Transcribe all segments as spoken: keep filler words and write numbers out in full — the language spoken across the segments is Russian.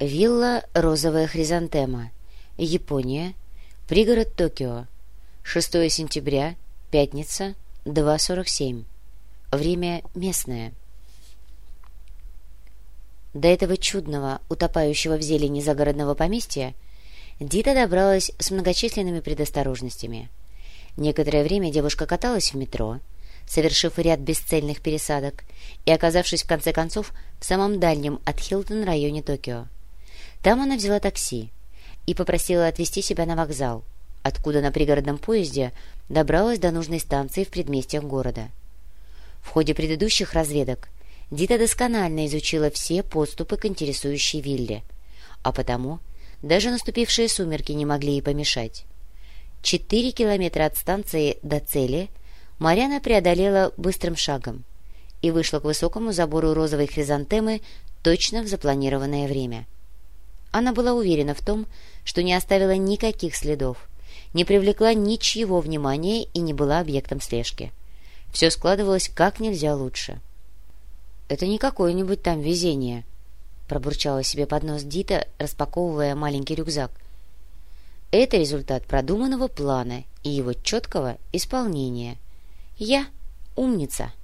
Вилла «Розовая хризантема», Япония, пригород Токио, шестое сентября, пятница, два сорок семь. Время местное. До этого чудного, утопающего в зелени загородного поместья Дита добралась с многочисленными предосторожностями. Некоторое время девушка каталась в метро, совершив ряд бесцельных пересадок и оказавшись в конце концов в самом дальнем от Хилтон районе Токио. Там она взяла такси и попросила отвезти себя на вокзал, откуда на пригородном поезде добралась до нужной станции в предместьях города. В ходе предыдущих разведок Дита досконально изучила все подступы к интересующей вилле, а потому даже наступившие сумерки не могли ей помешать. Четыре километра от станции до цели Марьяна преодолела быстрым шагом и вышла к высокому забору розовой хризантемы точно в запланированное время. Она была уверена в том, что не оставила никаких следов, не привлекла ничьего внимания и не была объектом слежки. Все складывалось как нельзя лучше. «Это не какое-нибудь там везение», — пробурчала себе под нос Дита, распаковывая маленький рюкзак. «Это результат продуманного плана и его четкого исполнения. Я умница».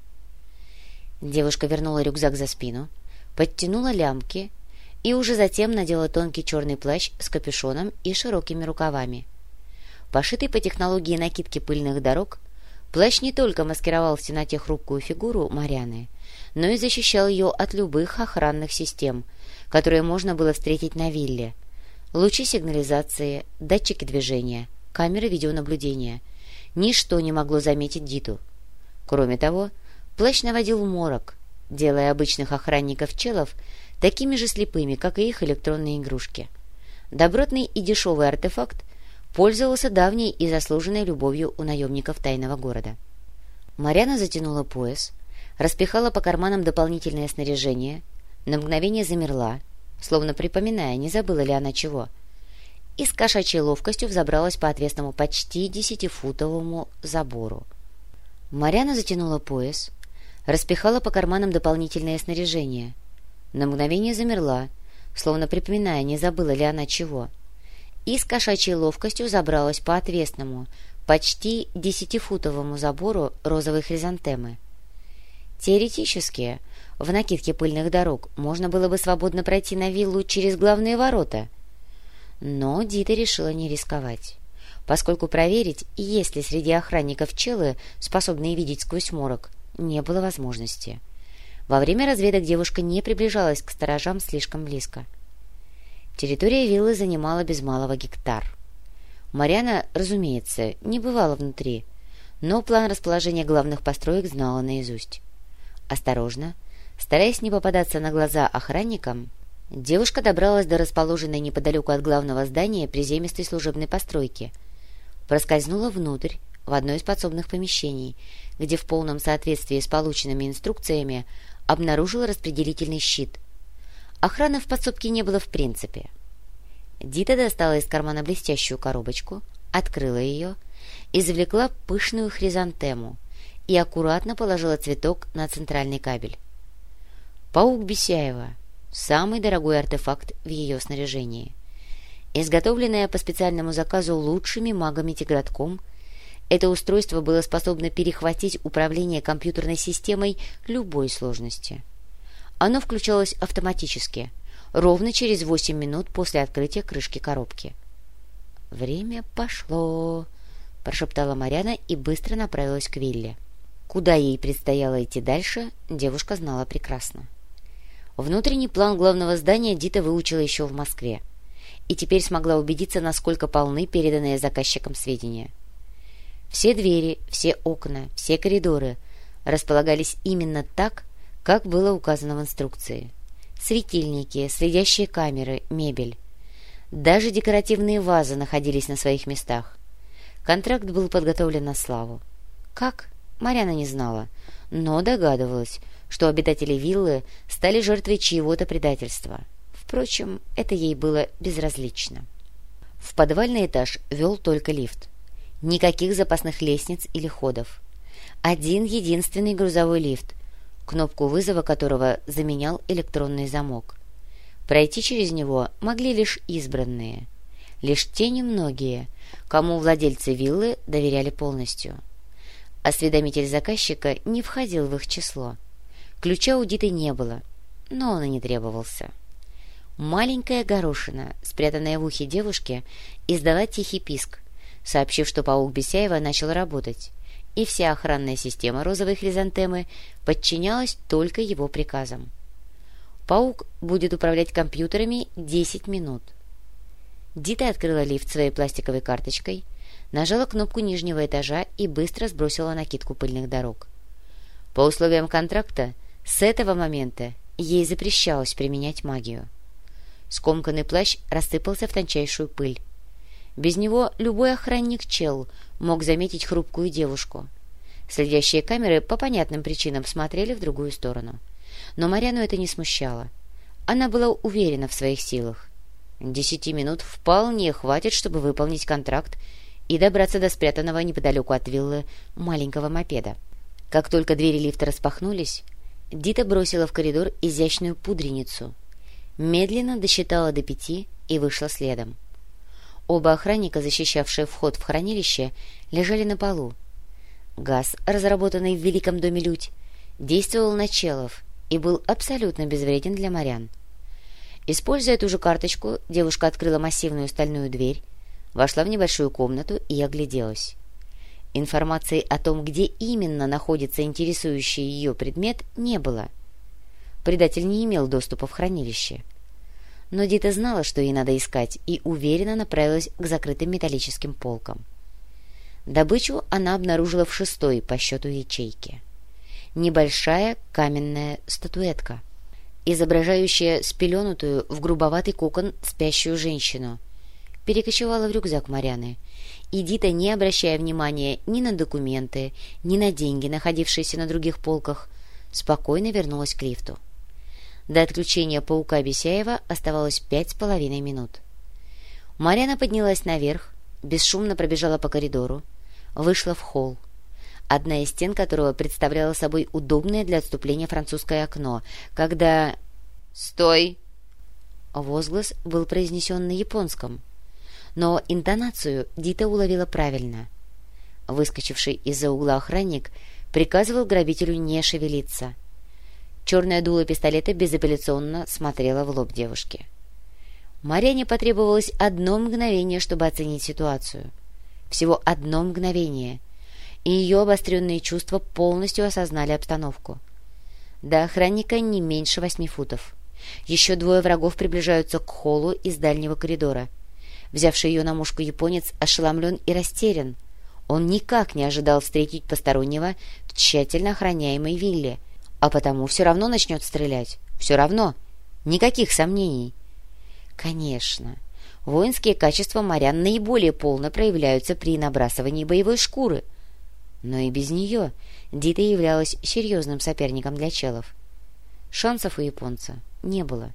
Девушка вернула рюкзак за спину, подтянула лямки и уже затем надела тонкий черный плащ с капюшоном и широкими рукавами. Пошитый по технологии накидки пыльных дорог, плащ не только маскировал в темноте хрупкую фигуру Марьяны, но и защищал ее от любых охранных систем, которые можно было встретить на вилле. Лучи сигнализации, датчики движения, камеры видеонаблюдения. Ничто не могло заметить Диту. Кроме того, плащ наводил морок, делая обычных охранников-челов такими же слепыми, как и их электронные игрушки. Добротный и дешевый артефакт пользовался давней и заслуженной любовью у наемников тайного города. Марьяна затянула пояс, распихала по карманам дополнительное снаряжение, на мгновение замерла, словно припоминая, не забыла ли она чего, и с кошачьей ловкостью взобралась по отвесному почти десятифутовому забору. Марьяна затянула пояс, распихала по карманам дополнительное снаряжение, на мгновение замерла, словно припоминая, не забыла ли она чего, и с кошачьей ловкостью забралась по отвесному, почти десятифутовому забору розовой хризантемы. Теоретически, в накидке пыльных дорог можно было бы свободно пройти на виллу через главные ворота. Но Дита решила не рисковать, поскольку проверить, есть ли среди охранников челы, способные видеть сквозь морок, не было возможности. Во время разведок девушка не приближалась к сторожам слишком близко. Территория виллы занимала без малого гектар. Марьяна, разумеется, не бывала внутри, но план расположения главных построек знала наизусть. Осторожно, стараясь не попадаться на глаза охранникам, девушка добралась до расположенной неподалеку от главного здания приземистой служебной постройки, проскользнула внутрь, в одно из подсобных помещений, где в полном соответствии с полученными инструкциями обнаружила распределительный щит. Охраны в подсобке не было в принципе. Дита достала из кармана блестящую коробочку, открыла ее, извлекла пышную хризантему и аккуратно положила цветок на центральный кабель. Паук Бесяева — самый дорогой артефакт в ее снаряжении. Изготовленное по специальному заказу лучшими магами Тигратком, это устройство было способно перехватить управление компьютерной системой любой сложности. Оно включалось автоматически, ровно через восемь минут после открытия крышки коробки. «Время пошло», — прошептала Марьяна и быстро направилась к вилле. Куда ей предстояло идти дальше, девушка знала прекрасно. Внутренний план главного здания Дита выучила еще в Москве и теперь смогла убедиться, насколько полны переданные заказчикам сведения. Все двери, все окна, все коридоры располагались именно так, как было указано в инструкции. Светильники, следящие камеры, мебель. Даже декоративные вазы находились на своих местах. Контракт был подготовлен на славу. Как? Марьяна не знала, но догадывалась, что обитатели виллы стали жертвой чьего-то предательства. Впрочем, это ей было безразлично. В подвальный этаж вел только лифт. Никаких запасных лестниц или ходов. Один единственный грузовой лифт, кнопку вызова которого заменял электронный замок. Пройти через него могли лишь избранные, лишь те немногие, кому владельцы виллы доверяли полностью. Осведомитель заказчика не входил в их число. Ключа у Диты не было, но он и не требовался. Маленькая горошина, спрятанная в ухе девушки, издала тихий писк, сообщив, что паук Бесяева начал работать, и вся охранная система розовой хризантемы подчинялась только его приказам. Паук будет управлять компьютерами десять минут. Дита открыла лифт своей пластиковой карточкой, нажала кнопку нижнего этажа и быстро сбросила накидку пыльных дорог. По условиям контракта, с этого момента ей запрещалось применять магию. Скомканный плащ рассыпался в тончайшую пыль. Без него любой охранник-чел мог заметить хрупкую девушку. Следящие камеры по понятным причинам смотрели в другую сторону. Но Марьяну это не смущало. Она была уверена в своих силах. Десяти минут вполне хватит, чтобы выполнить контракт и добраться до спрятанного неподалеку от виллы маленького мопеда. Как только двери лифта распахнулись, Дита бросила в коридор изящную пудреницу, медленно досчитала до пяти и вышла следом. Оба охранника, защищавшие вход в хранилище, лежали на полу. Газ, разработанный в Великом доме Людь, действовал на челов и был абсолютно безвреден для морян. Используя ту же карточку, девушка открыла массивную стальную дверь, вошла в небольшую комнату и огляделась. Информации о том, где именно находится интересующий ее предмет, не было. Предатель не имел доступа в хранилище. Но Дита знала, что ей надо искать, и уверенно направилась к закрытым металлическим полкам. Добычу она обнаружила в шестой по счету ячейке. Небольшая каменная статуэтка, изображающая спеленутую в грубоватый кокон спящую женщину, перекочевала в рюкзак Марьяны, и Дита, не обращая внимания ни на документы, ни на деньги, находившиеся на других полках, спокойно вернулась к лифту. До отключения паука Бесяева оставалось пять с половиной минут. Марьяна поднялась наверх, бесшумно пробежала по коридору, вышла в холл, одна из стен которого представляла собой удобное для отступления французское окно, когда... «Стой!» Возглас был произнесен на японском, но интонацию Дита уловила правильно. Выскочивший из-за угла охранник приказывал грабителю не шевелиться. Черное дуло пистолета безапелляционно смотрело в лоб девушки. Марьяне потребовалось одно мгновение, чтобы оценить ситуацию. Всего одно мгновение, и ее обостренные чувства полностью осознали обстановку. До охранника не меньше восьми футов. Еще двое врагов приближаются к холлу из дальнего коридора. Взявший ее на мушку японец ошеломлен и растерян. Он никак не ожидал встретить постороннего в тщательно охраняемой вилле, а потому все равно начнет стрелять. Все равно. Никаких сомнений. Конечно, воинские качества морян наиболее полно проявляются при набрасывании боевой шкуры. Но и без нее Дита являлась серьезным соперником для челов. Шансов у японца не было.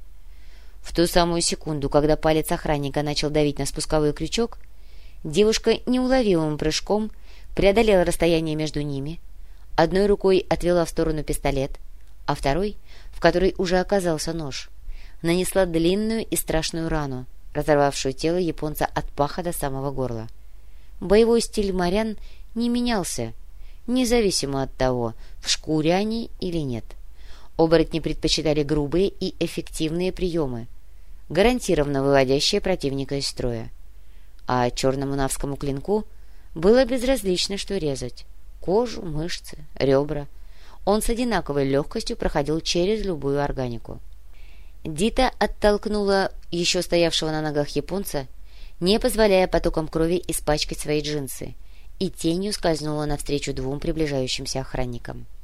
В ту самую секунду, когда палец охранника начал давить на спусковой крючок, девушка неуловимым прыжком преодолела расстояние между ними, одной рукой отвела в сторону пистолет, а второй, в которой уже оказался нож, нанесла длинную и страшную рану, разорвавшую тело японца от паха до самого горла. Боевой стиль морян не менялся, независимо от того, в шкуре они или нет. Оборотни предпочитали грубые и эффективные приемы, гарантированно выводящие противника из строя. А черному навскому клинку было безразлично, что резать: кожу, мышцы, ребра. Он с одинаковой легкостью проходил через любую органику. Дита оттолкнула еще стоявшего на ногах японца, не позволяя потокам крови испачкать свои джинсы, и тенью скользнула навстречу двум приближающимся охранникам.